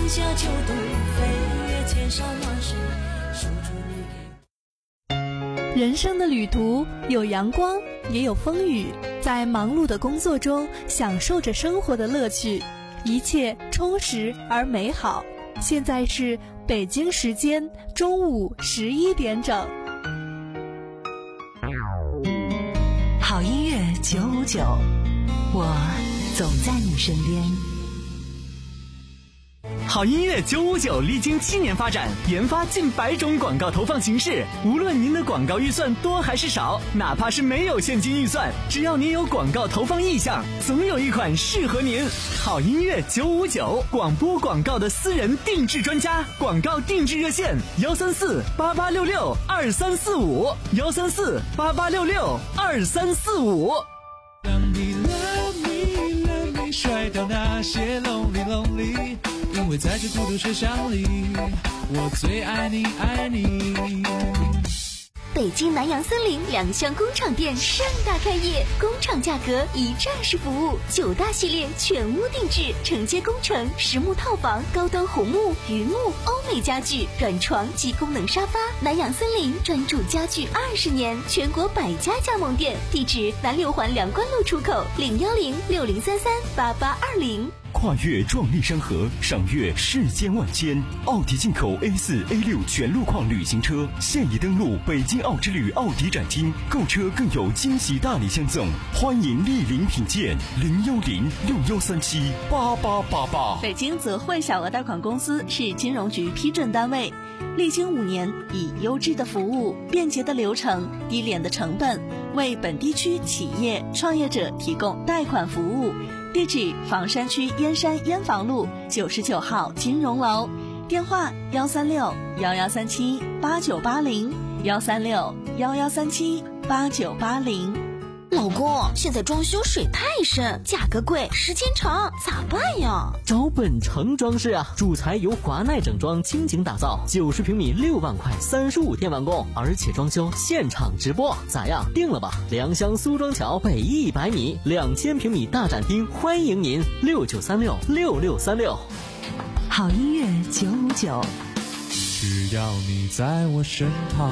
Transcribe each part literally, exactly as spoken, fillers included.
春夏秋冬，飞越千山万水，守住你给。 人生的旅途有阳光，也有风雨，在忙碌的工作中享受着生活的乐趣，一切充实而美好。现在是北京时间中午十一点整。 好音乐九五九，我总在你身边。 好音乐九五九历经七年发展，研发近百种广告投放形式。无论您的广告预算多还是少，哪怕是没有现金预算，只要您有广告投放意向，总有一款适合您。好音乐九五九，广播广告的私人定制专家，广告定制热线：幺三四八八六六二三四五，幺三四八八六六二三四五。 让你 love me love me， 甩掉那些 lonely lonely。因为在这孤独车厢里，我最爱你爱你。 北京南洋森林两厢工厂店盛大开业，工厂价格一站式服务，九大系列全屋定制，承接工程、实木套房、高端红木、榆木、欧美家具、软床及功能沙发。南洋森林专注家具二十年，全国百家加盟店，地址南六环梁关路出口零幺零六零三三八八二零。 跨越壮丽山河，赏阅世间万千。奥迪进口 A 四 A 六 全路况旅行车现已登陆北京奥之旅奥迪展厅，购车更有惊喜大礼相赠，欢迎莅临品鉴。零幺零六幺三七八八八八。 北京泽汇小额贷款公司是金融局批准单位，历经五年，以优质的服务、便捷的流程、低廉的成本，为本地区企业创业者提供贷款服务。地址：房山区燕山燕房路九十九号金融楼，电话：幺三六幺幺三七八九八零，幺三六幺幺三七八九八零。 老公，现在装修水太深，价格贵，时间长，咋办呀？ 找本城装饰啊，主材由华奈整装倾情打造，九十平米六万块，三十五天完工，而且装修现场直播，咋样？定了吧？良乡苏庄桥北一百米，两千平米大展厅，欢迎您，六九三六六六三六。 好音乐九五九， 只要你在我身旁。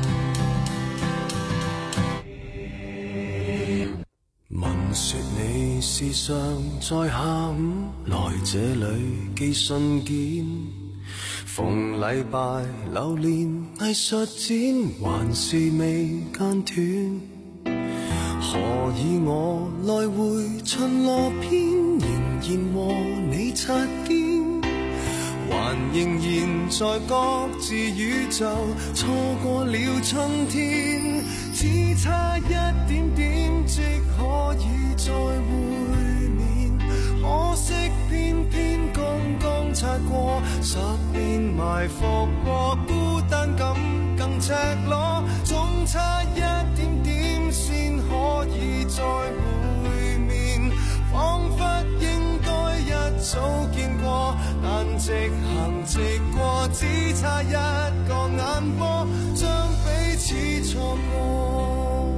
聞說你時常在下午來這裏寄信件，逢禮拜流連藝術展，還是未間斷。何以我來回巡邏篇，仍然和你擦肩，還仍然在各自宇宙錯過了春天，只差一點點即可以再會面，可惜偏偏剛剛擦過十年埋伏過，孤單感更赤裸，總差一點點先可以再會面，彷彿應該一早見過，但直行直過，只差一個眼波，將彼此錯過。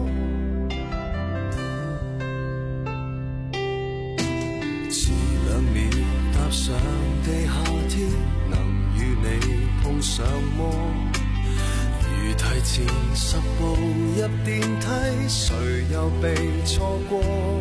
遲兩秒踏上地下鐵，能與你碰上麼？如提前十步入電梯，誰又被錯過？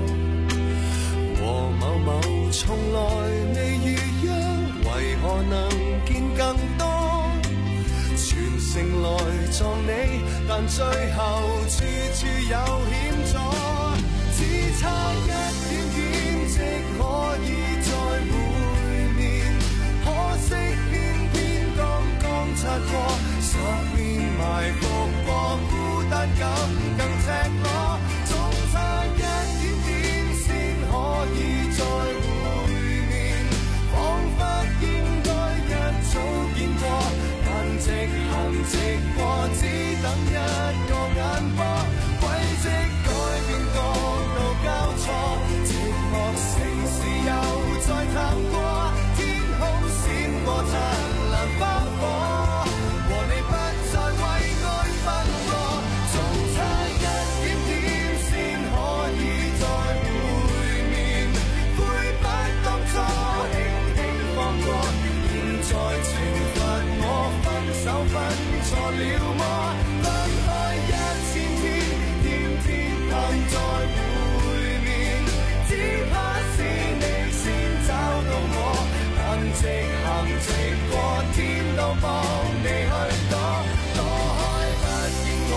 和某某從來未預約，為何能見更多？全城來撞你，但最後處處有險阻，只差一點點即可以再會面，可惜偏偏剛剛擦過，十年埋伏過，孤單感更赤裸，總差一點點先可以再會面，彷彿應該一早見過，但直行直過，只等一個眼波，軌跡改變，角度交錯，寂寞城市有再懲罰我，分手分錯了嗎？分開一千天，天天盼再會面，只怕是你先找到我，行直行直過天都幫你去躲，躲開不見我。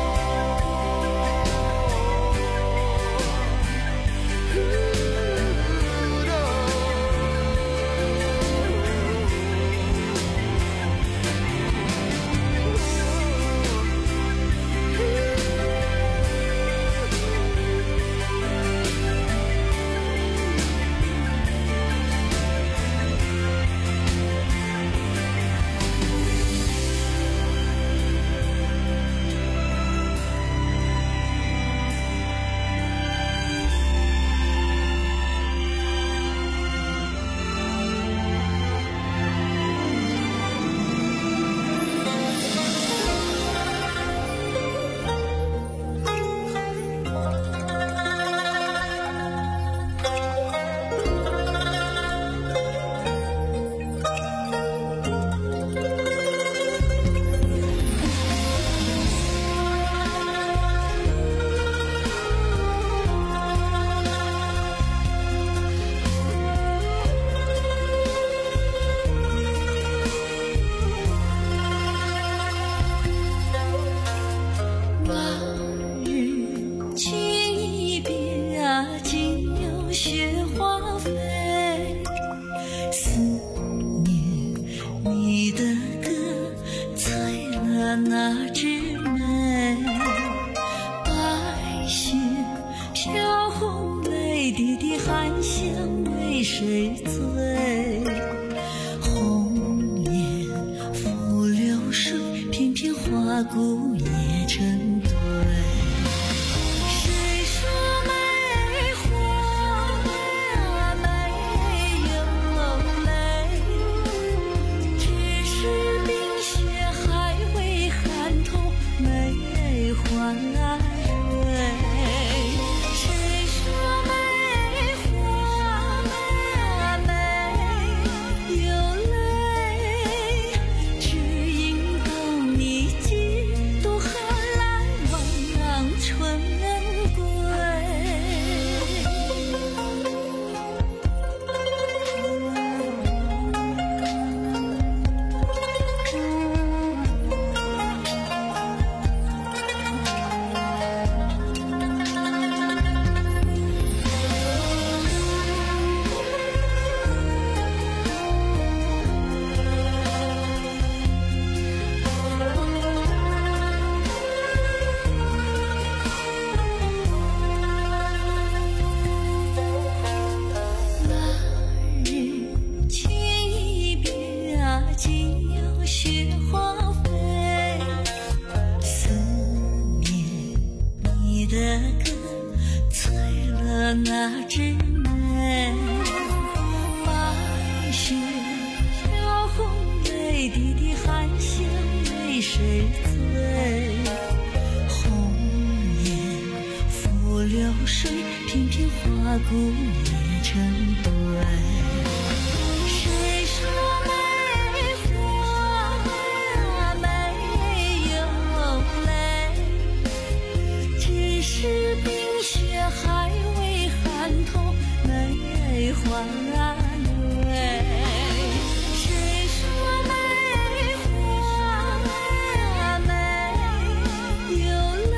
那枝梅，白雪飘红泪滴滴含香为谁醉？红颜付流水，翩翩花骨也成堆。谁说梅花没有泪？只是冰雪还未寒透梅花蕊。谁说梅花没有泪？只因当你几度寒来望春归。那日情一别啊，竟有雪花飞。思念你的歌，醉了那枝梅。白雪飘红泪滴滴含香为谁醉？红颜付流水，翩翩花骨也成堆。谁说梅花没有泪？只是冰雪还未寒透梅花蕊。谁说梅花没有泪？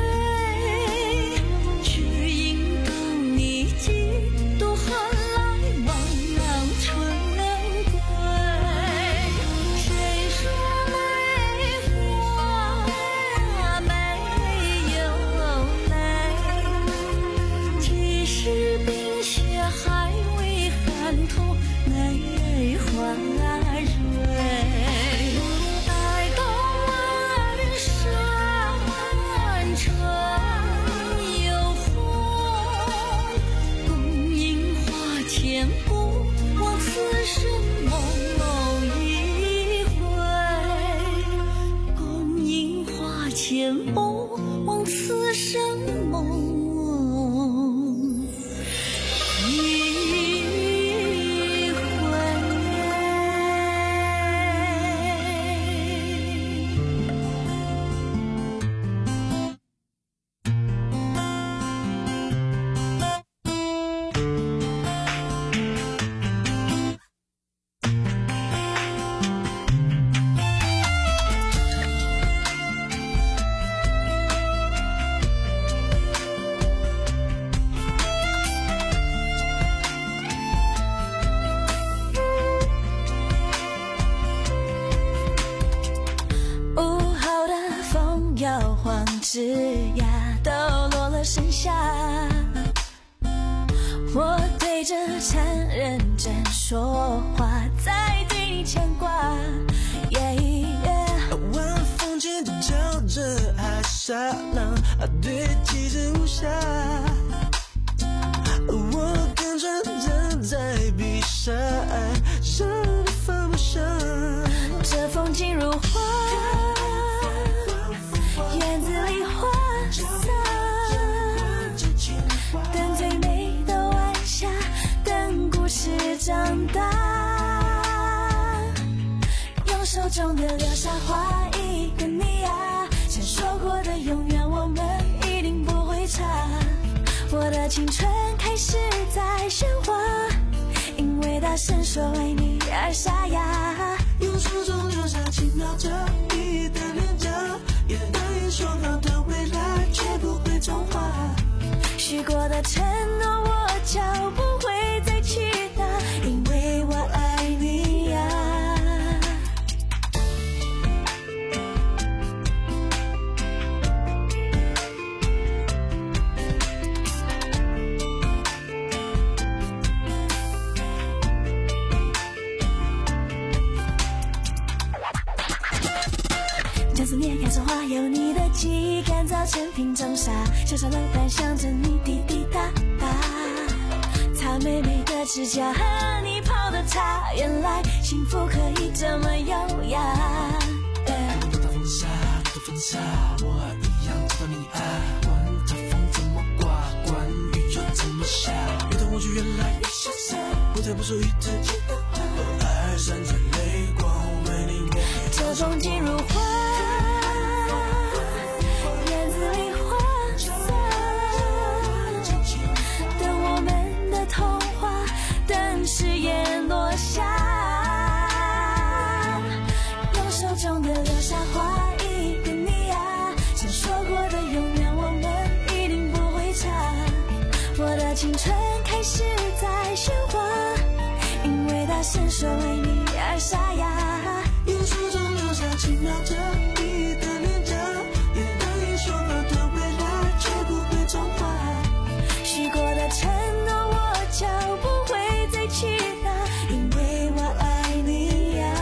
只因当你几度寒来望枝桠都落了盛夏，我对着残认真说话，在对你牵挂。Yeah, yeah. 晚风轻地叫着海沙浪，对骑着无暇。我跟着站在碧沙岸，让你放不下。 这风景如画，院子里花洒，等最美的晚霞，等故事长大。用手中的留下画一个你啊，像说过的永远我们一定不会差。我的青春开始在喧哗，因为大声说为你而沙哑。 用手中留下轻描着你的脸颊，也难以说好的未来却不会重画。 许过的承诺我就不会再去拿，因为我爱你呀。将思念开成花，有你的记忆干燥成瓶中沙，小小楼板想着你滴滴答答，擦美美的指甲和你泡的茶，原来幸福可以这么优雅。 我的风沙，我的风沙，我一样知道你爱，管它风怎么刮，管雨又怎么下，越到过去越来越潇洒，不再不属于自己的话，爱闪着泪光，为你我这风景如画，院子里花洒，等我们的童话，等誓言落下。用手中的留下画一个你啊，像说过的永远我们一定不会差。我的青春开始在喧哗，因为大声说为你而沙哑。 用手中留下轻描着你的脸颊，也难以说好的未来却不会重画。 许过的承诺我就不会再去拿，因为我爱你呀。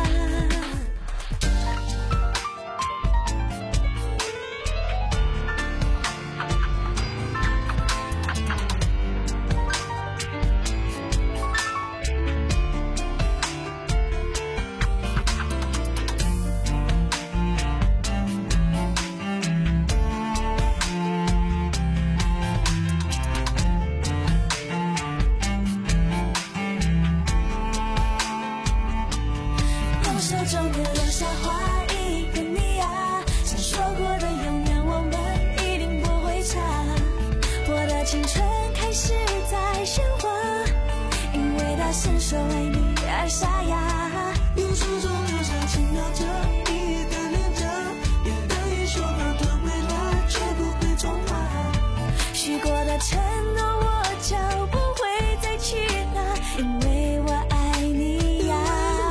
手中的留下画一个你啊，像说过的永远我们一定不会差。我的青春开始在喧哗，因为大声说为你而沙哑。 用手中留下轻描着你的脸颊，也难以说好的未来却不会重画。 许过的承诺我就不会再去拿，因为我爱你呀。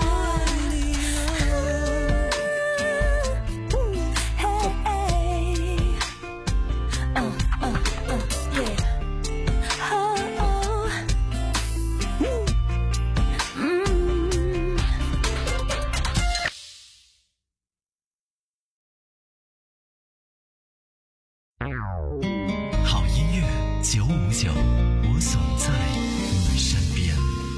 好音乐九五九，我总在你身边。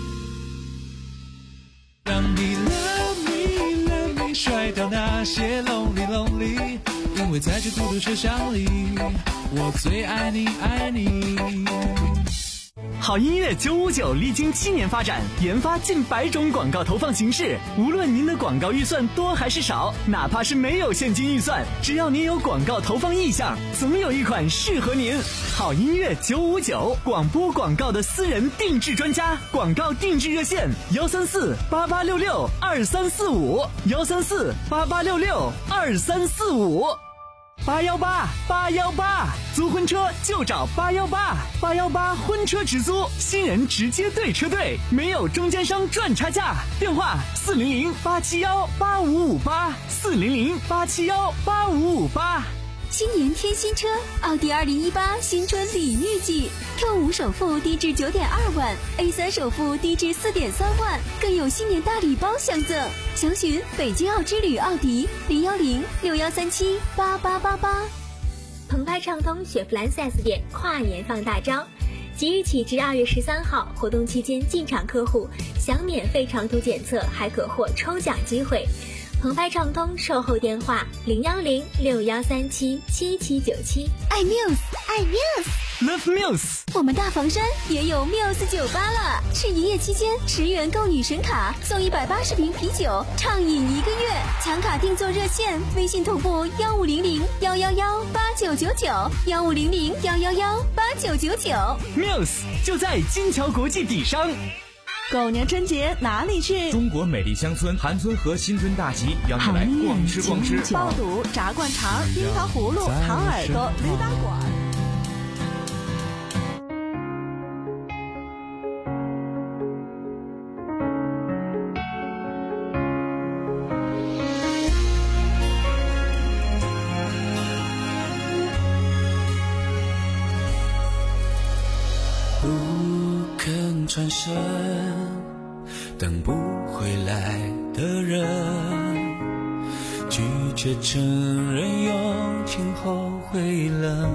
让你 love me love me 甩掉那些 lonely lonely， 因为在这孤独车厢里，我最爱你爱你。 好音乐九五九历经七年发展，研发近百种广告投放形式。无论您的广告预算多还是少，哪怕是没有现金预算，只要您有广告投放意向，总有一款适合您。好音乐九五九，广播广告的私人定制专家，广告定制热线：幺三四八八六六二三四五，幺三四八八六六二三四五。八幺八八幺八，租婚车就找八幺八，八幺八婚车直租，新人直接对车队，没有中间商赚差价。电话四零零八七幺八五五八，四零零八七幺八五五八。 新年添新车，奥迪二零一八新春礼遇季 ，Q 五首付低至九点二万 ，A 三首付低至四点三万，更有新年大礼包相赠。详询北京奥之旅奥迪零幺零六幺三七八八八八。 澎湃畅通雪佛兰 四 S 店跨年放大招，即日起至二月十三号，活动期间进场客户享免费长途检测，还可获抽奖机会。澎湃畅通售后电话零幺零六幺三七七七九七。 爱 Muse， 爱 Muse，Love Muse。 我们大房山也有 Muse 酒吧了，是营业期间十元购女神卡送一百八十瓶啤酒，畅饮一个月。抢卡定做热线，微信同步幺五零零幺幺幺八九九九，幺五零零幺幺幺八九九九。 Muse 就在金桥国际底商。 狗年春节哪里去？ 中国美丽乡村韩村和新春大集，邀你来逛吃逛吃。 爆肚、炸灌肠、冰糖葫芦、糖耳朵、驴打滚。 不肯转身，等不回来的人，拒绝承认有天后会冷，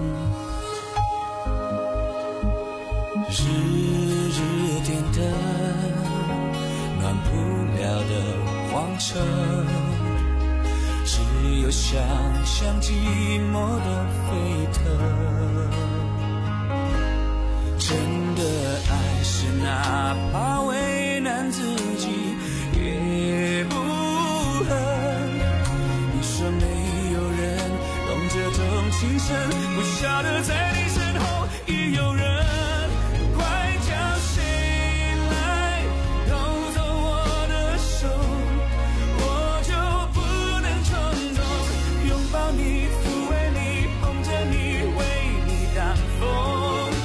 日日点灯，暖不了的荒城，只有想象寂寞的沸腾。真的爱是哪怕为难自己也不恨，你说没有人懂这种情深，不晓得在你身后已有人，快叫谁来偷走我的手，我就不能冲动，拥抱你，抚慰你，捧着你，为你挡风。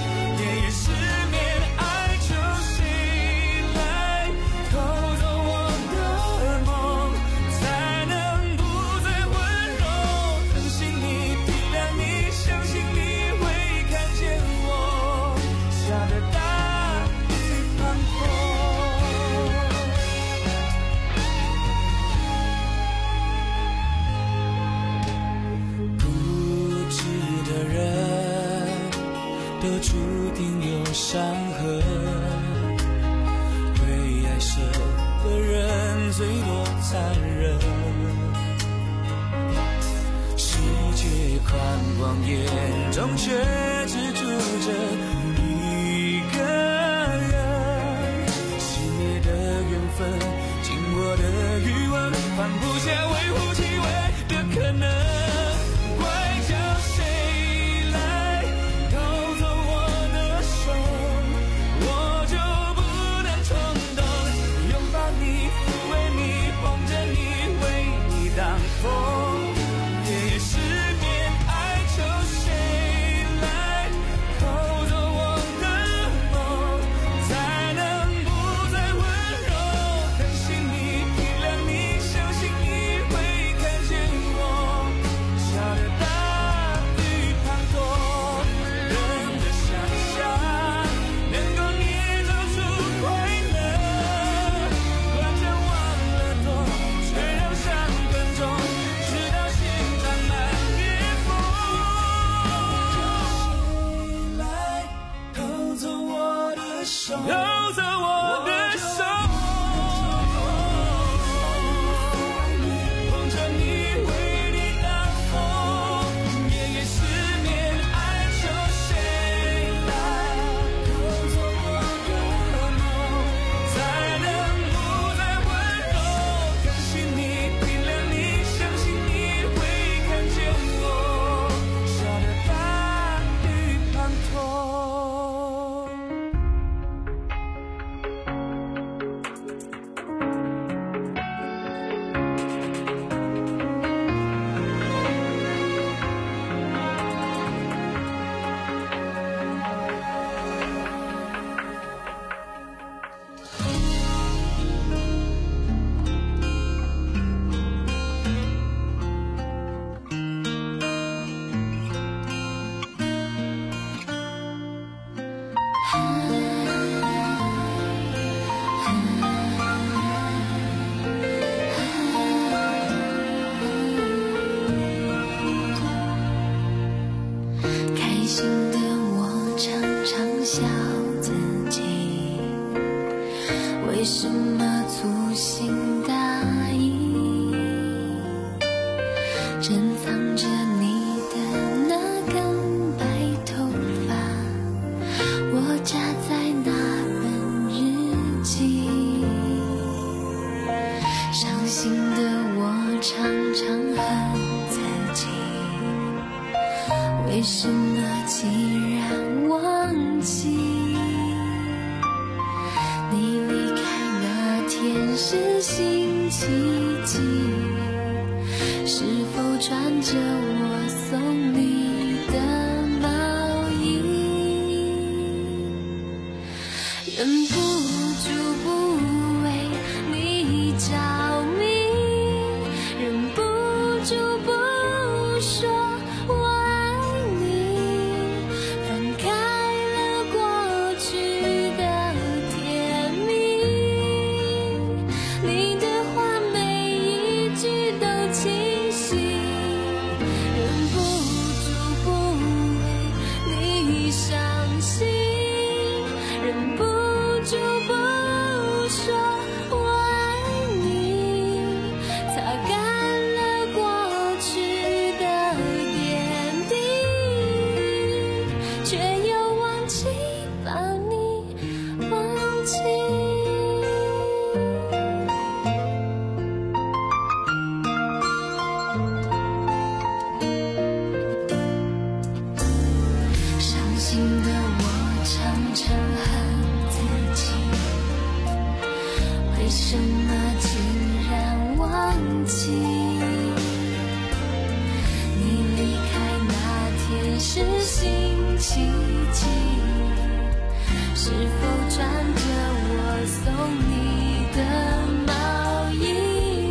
都注定有伤痕，会爱上的人最多残忍，世界宽广眼中却只住着一个人，熄灭的缘分，紧握的余温，放不下微乎其微的可能。偷走伤心的我常常恨自己，为什么竟然忘记你离开那天是星期几？是否穿着我送你的毛衣？忍不住不为你着迷，忍不住不说我爱你，翻开了过去的甜蜜，你的话每一句都清晰，忍不住不为你伤心，忍不住不说我爱你，擦干了过去的点滴，却又忘记把你忘记。伤心的我常常恨自己，为什么竟然忘记你离开那天是星期几？是否穿着我送你的毛衣？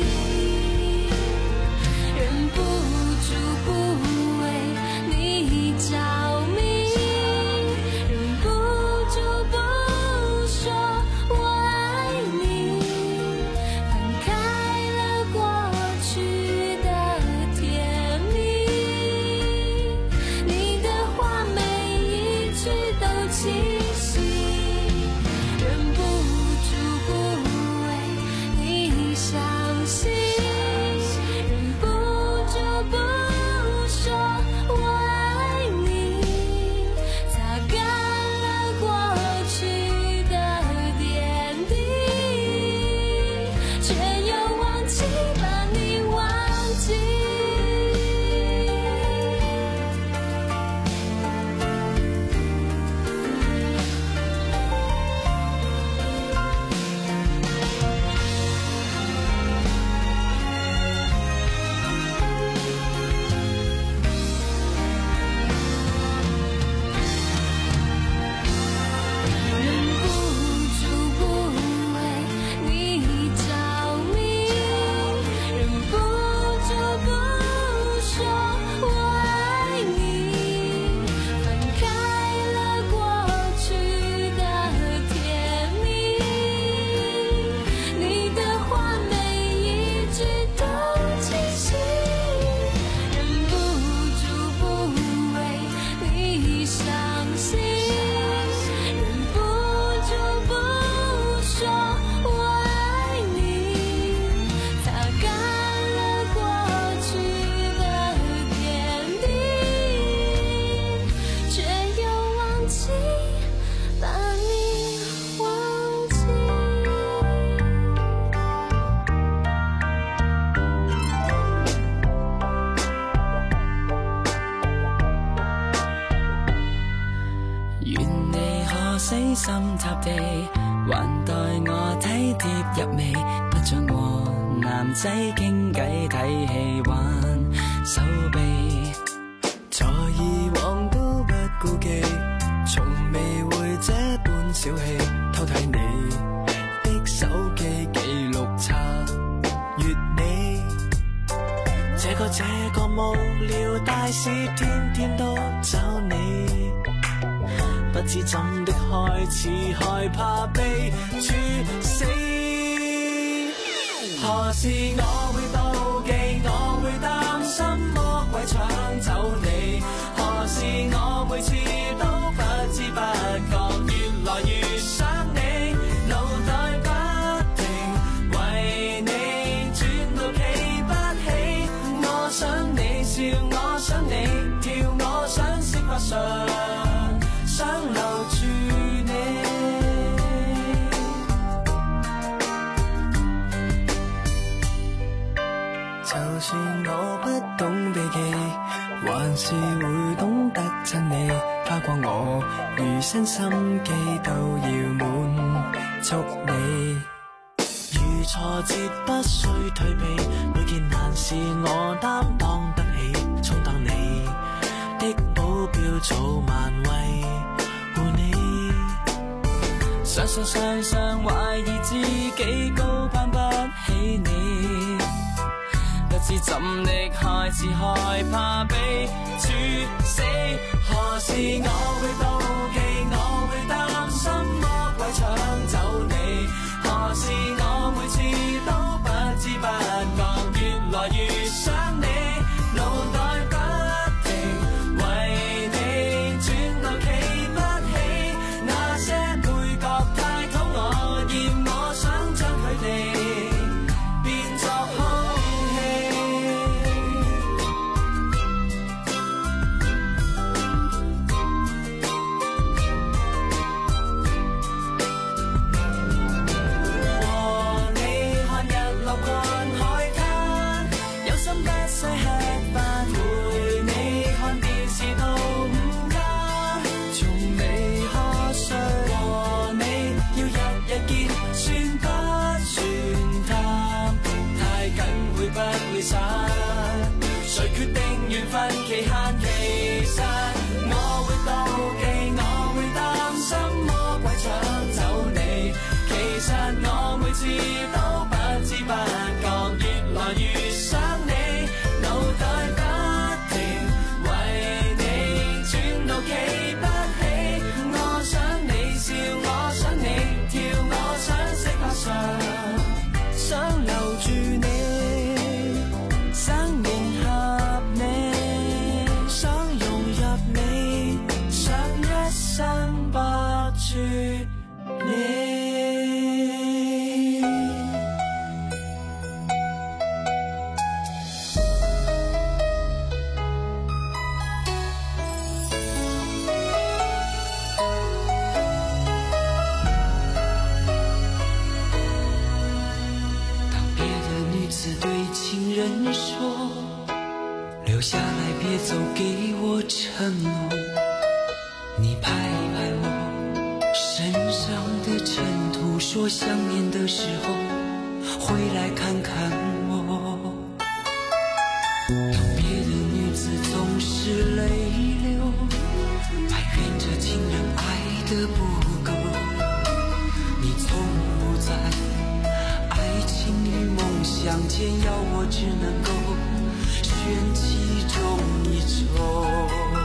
忍不住不为你着迷，忍不住不说我爱你，翻开了过去的甜蜜，你的话每一句都清晰，忍不住不为你伤心，忍不住不说我爱你，擦干了过去的点滴，却又忘记把你忘记。忍不住不为你着迷，忍不住不说我爱你，翻开了过去的甜蜜，你的话每一句都清晰，忍不住不为你伤心，忍不住不说我爱你，擦干了过去的点滴，却又忘记把你忘记。 願你可死心塌地，還待我體貼入微，不像和男仔傾偈睇戲玩手臂，在以往都不顧忌，從未會這般小氣，偷睇你的手機記錄查閱你，這個這個無聊大事，天天都找你。不知怎的開始害怕被處死，何時我會妒忌，我會擔心魔鬼搶走你，何時我每次都不知不覺越來越想你，腦袋不停為你轉到企不起，我想你笑，我想你跳，我想識發上想留住你。 就算我不懂避忌，還是會懂得親你，花光我餘生心機都要滿足你。如挫折不需退避，每件難事我擔當得起，充當你的保鏢，早晚為護你。常常常常懷疑自己高攀不起你，不知怎的開始害怕被處死。何時我會妒忌，我會擔心魔鬼搶走你。何時我每次都不知不覺越來越想你，腦袋不停為你轉到企不起，那些配角太討我厭，我想將佢哋變作空氣。和你看日落看海灘，有心不需吃飯，陪你看電視到午間，從未瞌睡。和你要日日見，算不算貪？太緊會不會散？誰決定緣分期限？其實我會妒忌，我會擔心魔鬼搶走你。其實我每次都不知不覺越來越想你，腦袋不停為你轉到企不起。我想你笑，我想你跳，我想識拍上，想留住你，想迎合你，想融入你，想一生不絕你。当别的女子对情人说，留下来别走，给我承诺。你拍拍我身上的尘土，说想念的时候回来看看我。当别的女子总是泪流，埋怨着情人爱得不够，你从不在爱情与梦想间，要我只能够选其中一种。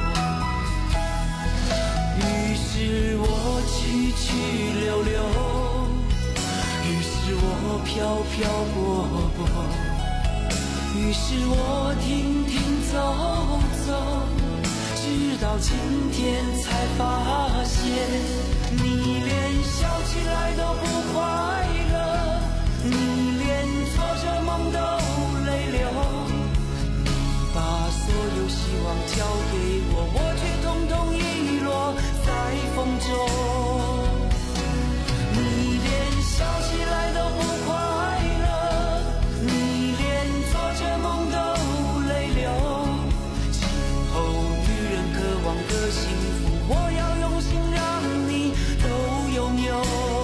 于是我去去留留，于是我飘飘泊泊，于是我停停走走，直到今天才发现，你连笑起来都不快乐，你连做着梦都泪流，你把所有希望交给我，我却统统遗落在风中。你连笑起来都不快乐，你连做着梦都泪流，今后女人渴望的幸福，我要用心让你都拥有。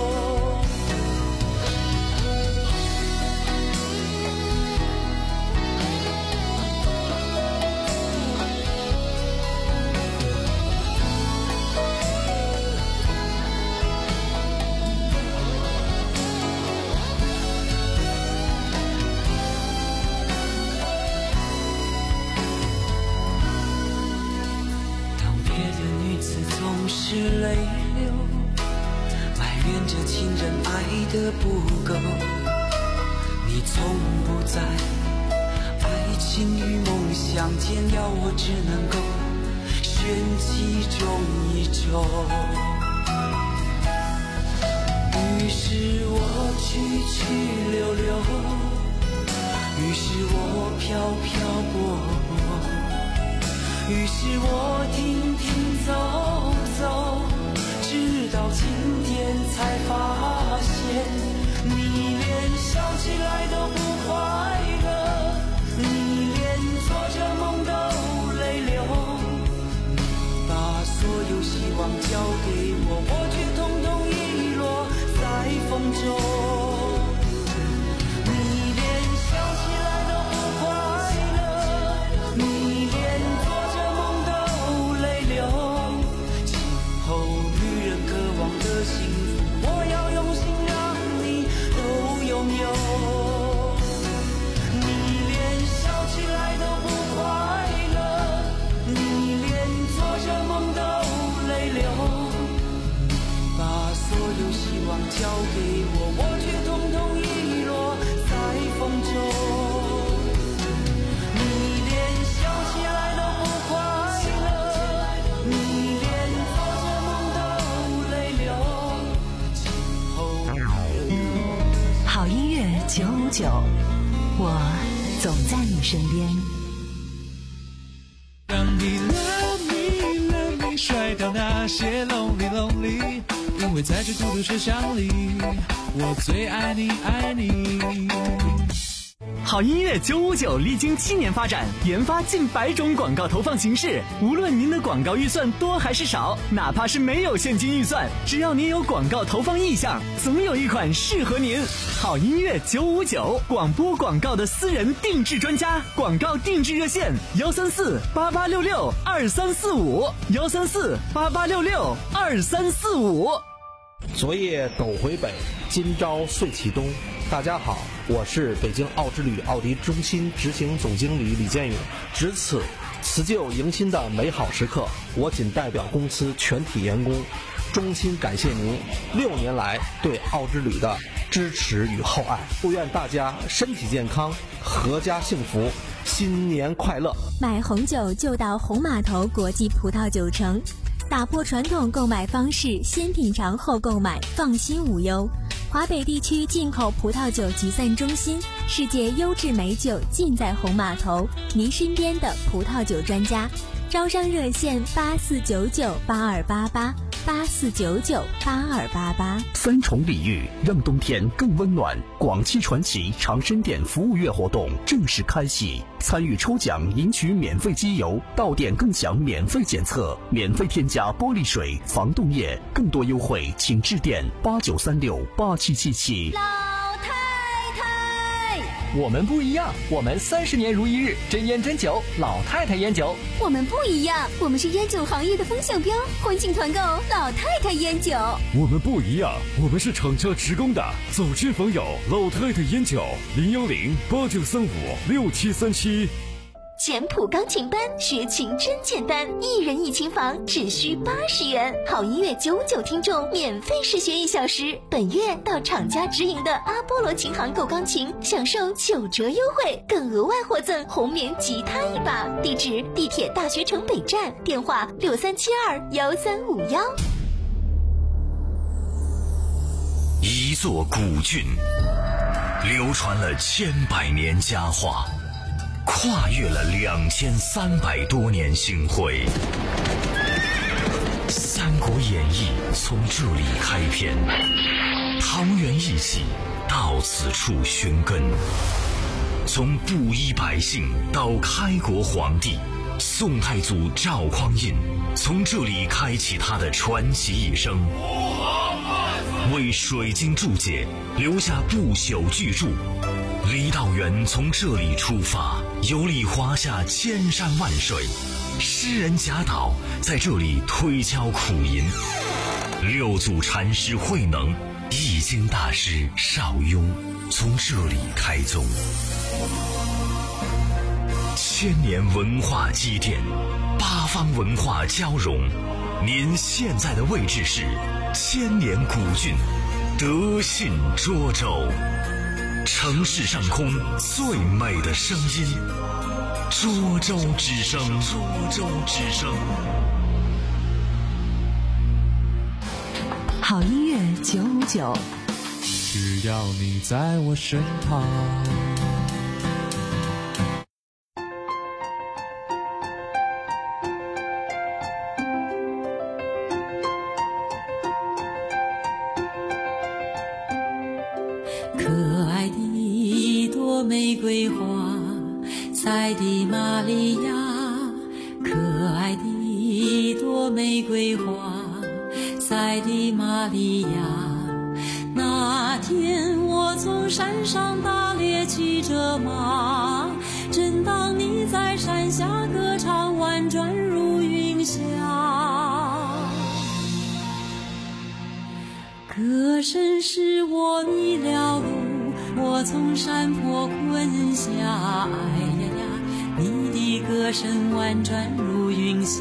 是泪流，埋怨着情人爱得不够，你从不在爱情与梦想间，要我只能够选其中一种。于是我去去留留，于是我飘飘泊泊，于是我停停走走，直到今天才发现，你连笑起来都不快乐， 五九，我总在你身边。 让你 love me love me 甩掉那些 lonely lonely， 因为在这孤独车厢里，我最爱你爱你。 好音乐九五九历经七年发展，研发近百种广告投放形式。无论您的广告预算多还是少，哪怕是没有现金预算，只要您有广告投放意向，总有一款适合您。好音乐九五九，广播广告的私人定制专家，广告定制热线幺三四八八六六二三四五幺三四八八六六二三四五。 昨夜斗回北，今朝岁启东。大家好，我是北京奥之旅奥迪中心执行总经理李建勇。值此辞旧迎新的美好时刻，我仅代表公司全体员工，衷心感谢您六年来对奥之旅的支持与厚爱。祝愿大家身体健康，阖家幸福，新年快乐！ 买红酒就到红码头国际葡萄酒城，打破传统购买方式，先品尝后购买，放心无忧。华北地区进口葡萄酒集散中心，世界优质美酒尽在红码头，您身边的葡萄酒专家。招商热线八四九九八二八八八四九九八二八八。 三重礼遇，让冬天更温暖。广汽传祺长生店服务月活动正式开启，参与抽奖赢取免费机油，到店更享免费检测，免费添加玻璃水、防冻液。更多优惠请致电八九三六八七七七。 我们不一样，我们三十年如一日，真烟真酒，老太太烟酒。 我们不一样，我们是烟酒行业的风向标，欢庆团购老太太烟酒。 我们不一样，我们是厂家职工的，走之访友老太太烟酒，零幺零八九三五六七三七。 简谱钢琴班学琴真简单，一人一琴房只需八十元，好音乐九五九听众免费试学一小时。本月到厂家直营的阿波罗琴行购钢琴，享受九折优惠，更额外获赠红棉吉他一把。地址：地铁大学城北站，电话六三七二幺三五幺。 一座古郡，流传了千百年佳话，跨越了两千三百多年星辉。《三国演义》从这里开篇，桃园义气到此处寻根。从布衣百姓到开国皇帝，宋太祖赵匡胤从这里开启他的传奇一生，为水晶注解留下不朽巨著。李道元从这里出发，游历华夏千山万水，诗人贾岛在这里推敲苦吟，六祖禅师慧能、易经大师邵雍从这里开宗。千年文化积淀，八方文化交融，您现在的位置是千年古郡德信涿州。城市上空最美的声音，涿州之声。涿州之声。 好音乐九五九， 只要你在我身旁。 玫瑰花，塞的玛利亚，可爱的一朵玫瑰花，塞的玛利亚。那天我从山上打猎骑着马，正当你在山下歌唱，婉转如云霞。歌声使我迷了路，我从山坡困下，哎呀呀，你的歌声婉转如云霞。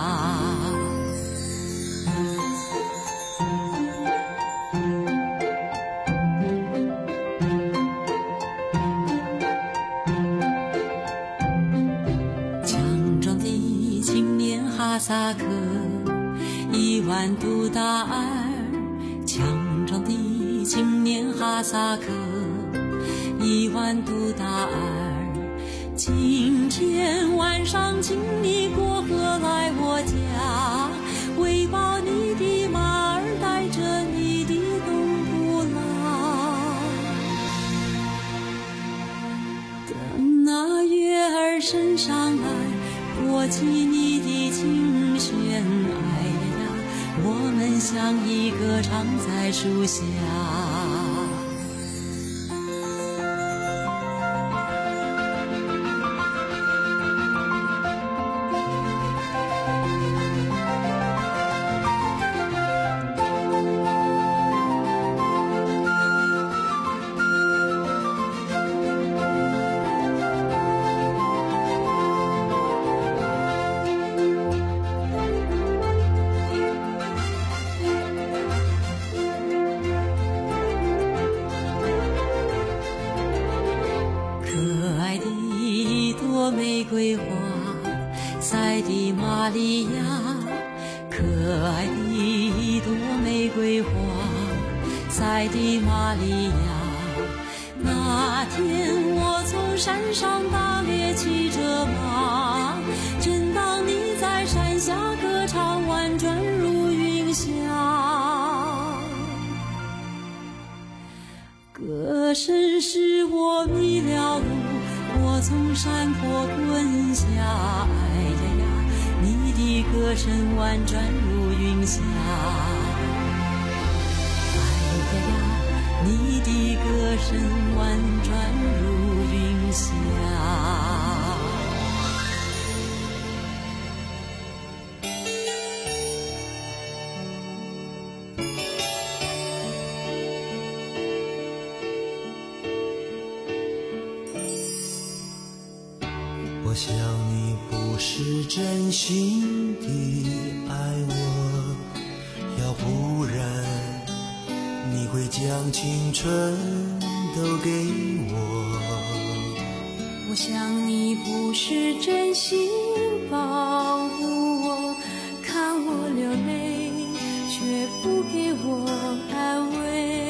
强壮的青年哈萨克，一万杜达尔，强壮的青年哈萨克。 一万度大儿，今天晚上请你过河来我家，喂饱你的马儿，带着你的冬不拉。等那月儿升上来，拨起你的琴弦，哎呀呀，我们相依歌唱在树下。玫瑰花塞的玛利亚，可爱的一朵玫瑰花塞的玛利亚。那天我从山上打猎骑着马，正当你在山下歌唱婉转如云霞，歌声使我迷了路，我从山坡滚下，哎呀呀，你的歌声婉转如云霞，哎呀呀，你的歌声婉转如云霞。 我想你不是真心的爱我，要不然你会将青春都给我。 我想你不是真心保护我，看我流泪却不给我安慰。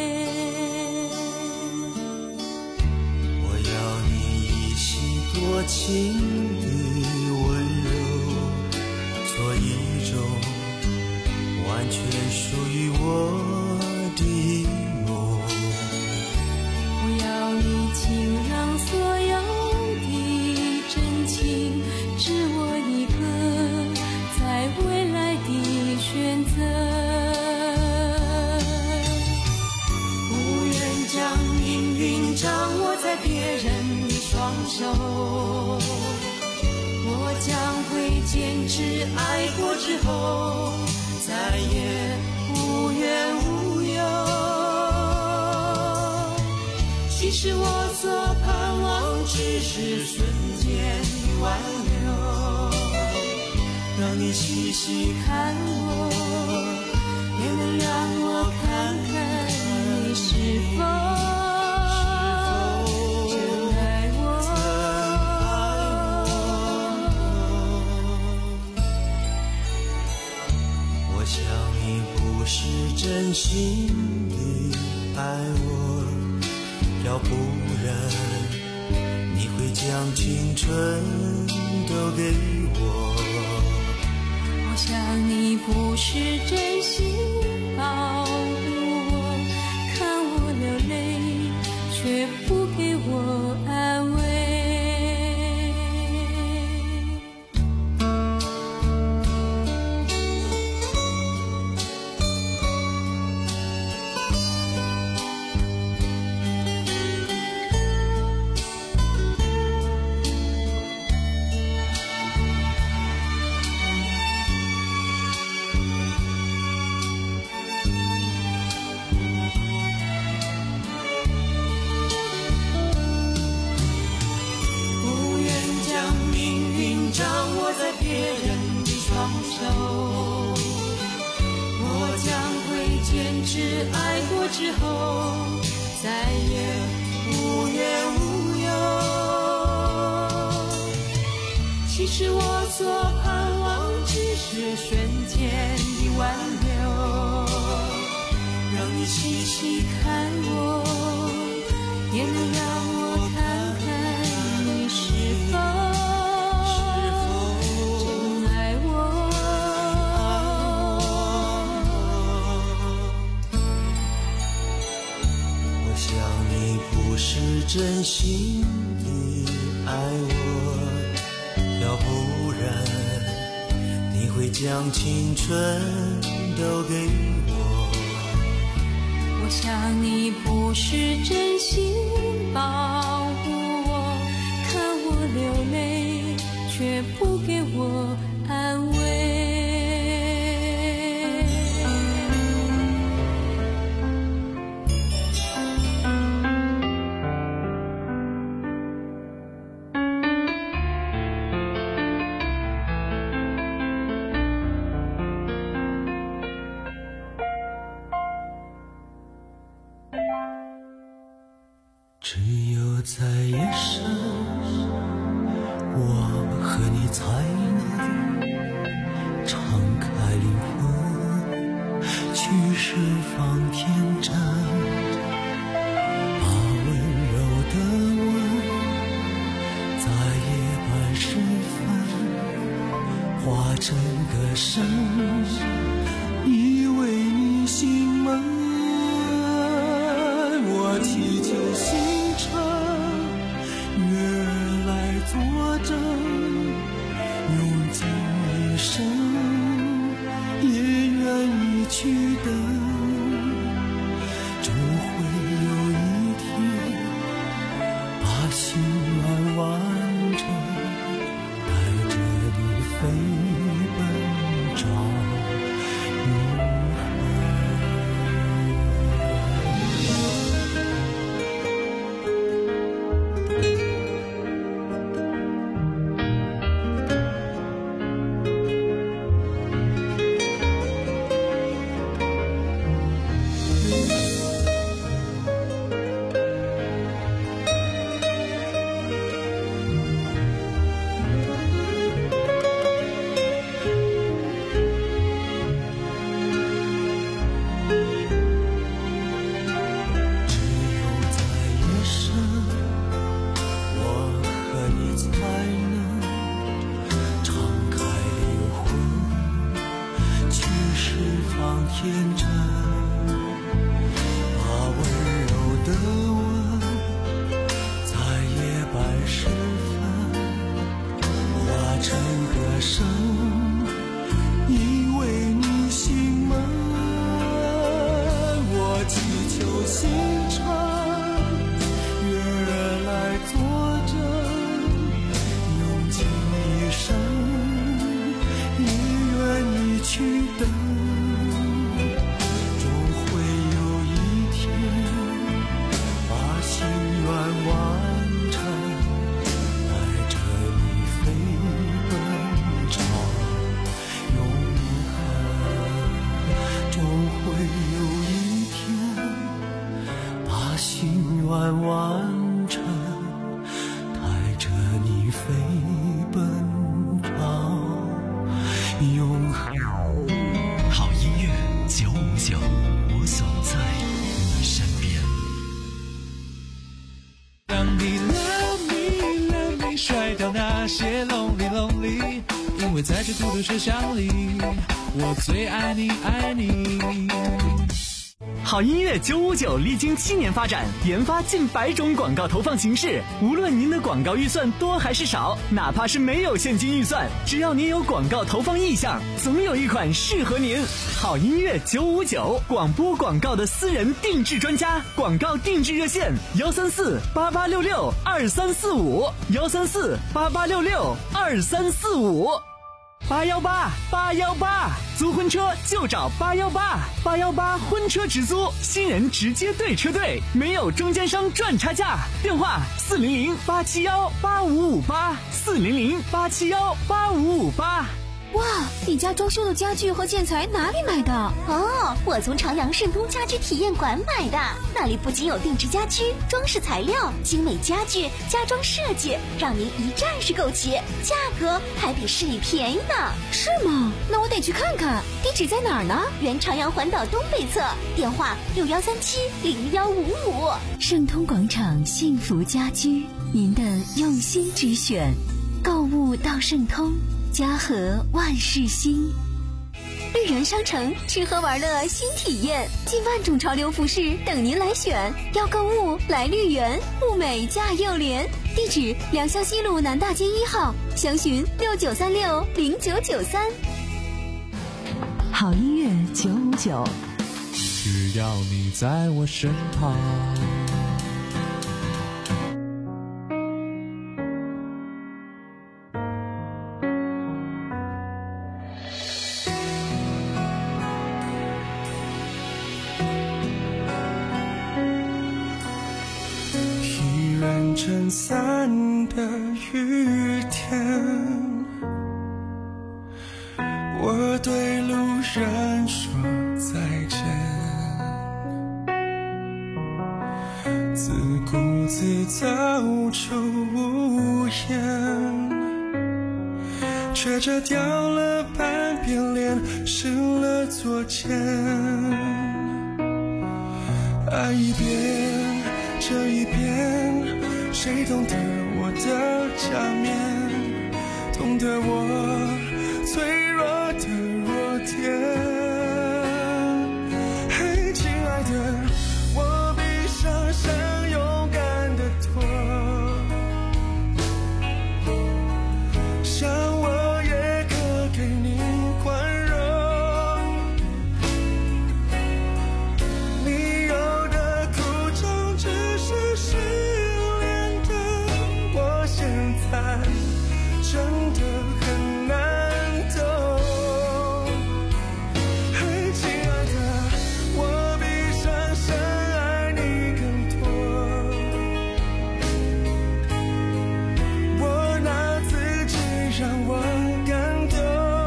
我要你一夕多情的温柔，做一种完全属于我的梦。 我要你倾让所有的真情，只我一个在未来的选择。 不愿将命运掌握在别人的双手，我将会坚持爱过之后，再也无怨无忧。其实我所盼望只是瞬间的挽留，让你细细看我，也能让我看看你是否真爱我。我想你不是真心的爱我，要不然你会将青春都给我。 我想你不是真心保护我，看我流泪却不给我安慰。爱过之后，再也无怨无忧。其实我所盼望只是瞬间的挽留，让你细细看我，也能让我真心的爱我，要不然你会将青春都给我。 我想你不是真心保护我，看我流泪却不给我安慰。 只有在夜深，我和你才能敞开灵魂，去释放天真，把温柔的吻在夜半时分化成歌声，依偎你心门。我祈求星辰月儿来作证，用尽一生也愿意去等，终会有一天把心愿完成，带着你飞奔找永恒。天真，把温柔的吻在夜半时分化成歌声，依偎你心门。我祈求星辰月儿来作证，用尽一生也愿意去等。完成，带着你飞奔到永恒。 好音乐九五九，我总在你身边。 当你 love me love me 甩掉那些 lonely lonely， 因为在这孤独车厢里，我最爱你爱你。 好音乐九五九历经七年发展，研发近百种广告投放形式。无论您的广告预算多还是少，哪怕是没有现金预算，只要您有广告投放意向，总有一款适合您。好音乐九五九，广播广告的私人定制专家，广告定制热线：幺三四八八六六二三四五，幺三四八八六六二三四五。八幺八八幺八，租婚车就找八幺八，八幺八婚车直租，新人直接对车队，没有中间商赚差价。电话四零零八七幺八五五八，四零零八七幺八五五八。 哇，你家装修的家具和建材哪里买的？哦，我从长阳盛通家居体验馆买的。那里不仅有定制家居、装饰材料、精美家具、家装设计，让您一站式购齐，价格还比市里便宜呢。是吗？那我得去看看。地址在哪儿呢？原长阳环岛东北侧，电话六幺三七零幺五五。盛通广场幸福家居，您的用心之选。购物到盛通，家和万事兴。 绿园商城吃喝玩乐新体验，近万种潮流服饰等您来选。要购物来绿园，物美价又廉。地址：良乡西路南大街一号，详询六九三六零九九三。 好音乐九五九， 只要你在我身旁。 撑伞的雨天，我对路人说再见，自顾自走出屋檐，却遮掉了半边脸，湿了左肩。爱一遍这一遍，谁懂得我的假面，懂得我脆弱的弱点。嘿，亲爱的，我比想象勇敢得多，想我也可给你宽容。你有的苦衷只是失恋的，我现在真的很难懂。嘿，亲爱的，我比想象爱你更多，我拿自己让我感动，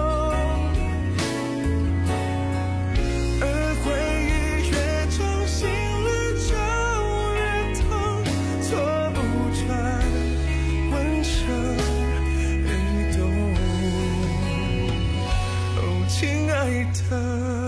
而回忆越重新了就越痛，错不穿温成黑洞。哦，亲爱的，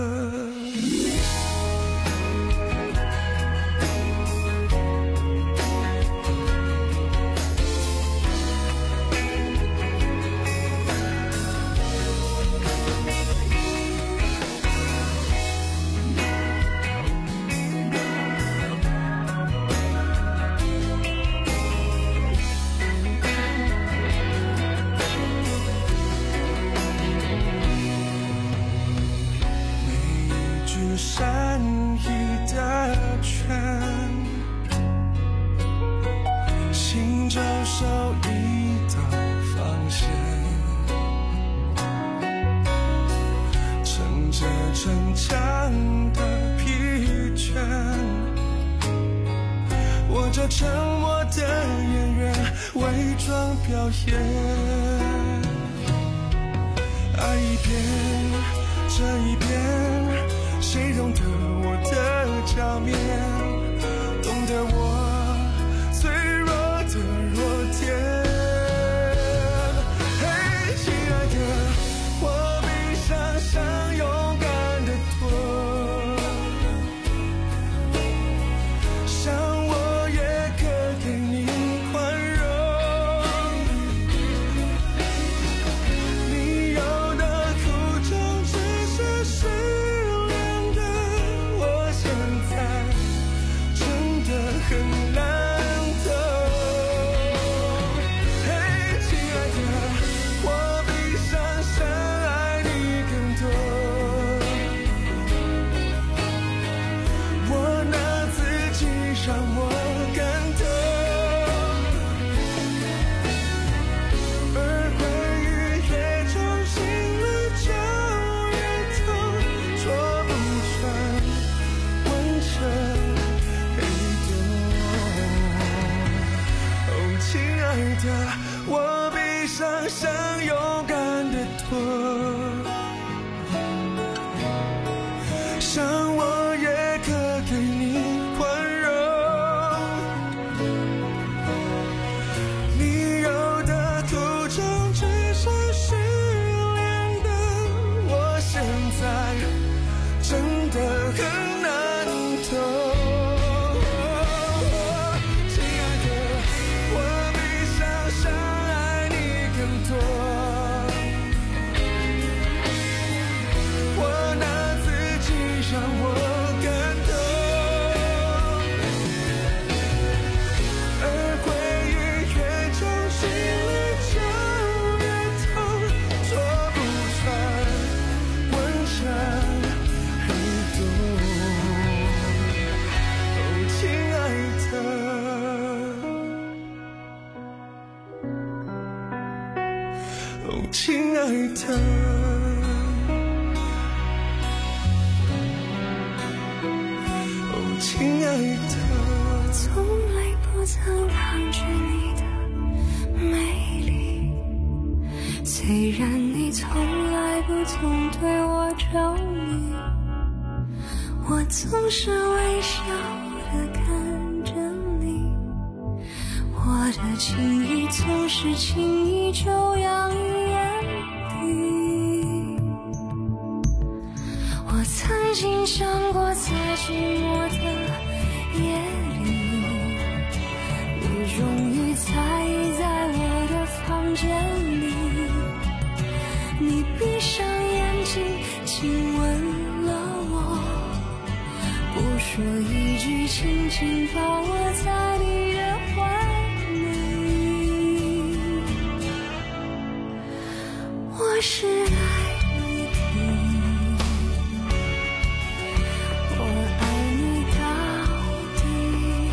善意的圈，心照手一道防线，撑着逞强的疲倦，握着沉默的演员，伪装表演。爱一遍这一遍，谁懂得我的假面，懂得我脆弱的弱点。嘿，亲爱的，我比想象勇敢得多，想我也可给你宽容。你有的苦衷只是失恋的，我现在真的很难懂。嘿，亲爱的，我比想象爱你更多，我拿自己让我感动，而回忆越重新了就越痛，戳不穿温成黑洞。哦，亲爱的，我比想象勇敢得多，想我也可给你宽容。你有的苦衷只是失恋的，我现在真的很难懂。亲爱的，我比想象爱你更多， 哦，亲爱的，哦，亲爱的， 我从来不曾抗拒你的美丽，虽然你从来不曾对我着迷，我总是微笑地看着你，我的情意总是轻易就洋溢眼底。我曾经想过，在寂寞的夜里，你终于在意在我的房间里，你闭上眼睛亲吻了我，不说一句，轻轻抱我在你的怀里。我是爱你的，我爱你到底。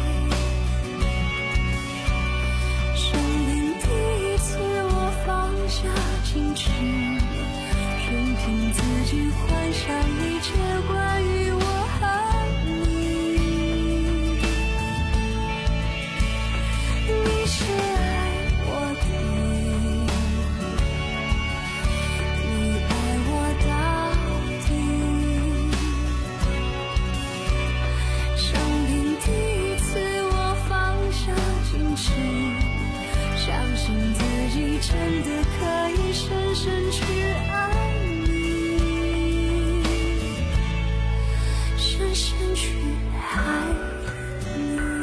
生命第一次我放下矜持，任凭自己幻想一切关于我和你。你是爱我的，你爱我到底。生命第一次我放下矜持，相信自己真的可以深深去爱你，深深去爱你。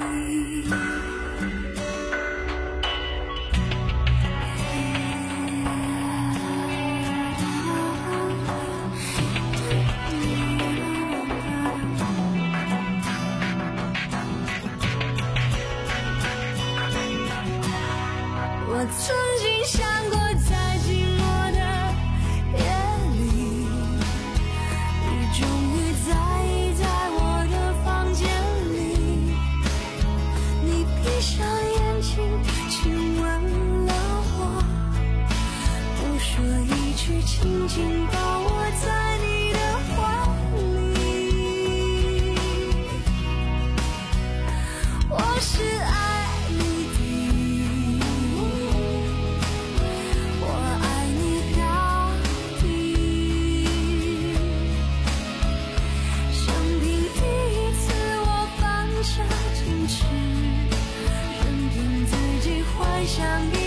我曾经想过，在寂寞的夜里，你终于在意在我的房间里，你闭上眼睛亲吻了我，不说一句，轻轻抱我在你的怀里。我是爱你的，我爱你到底。生命第一次我放下矜持，任凭自己幻想。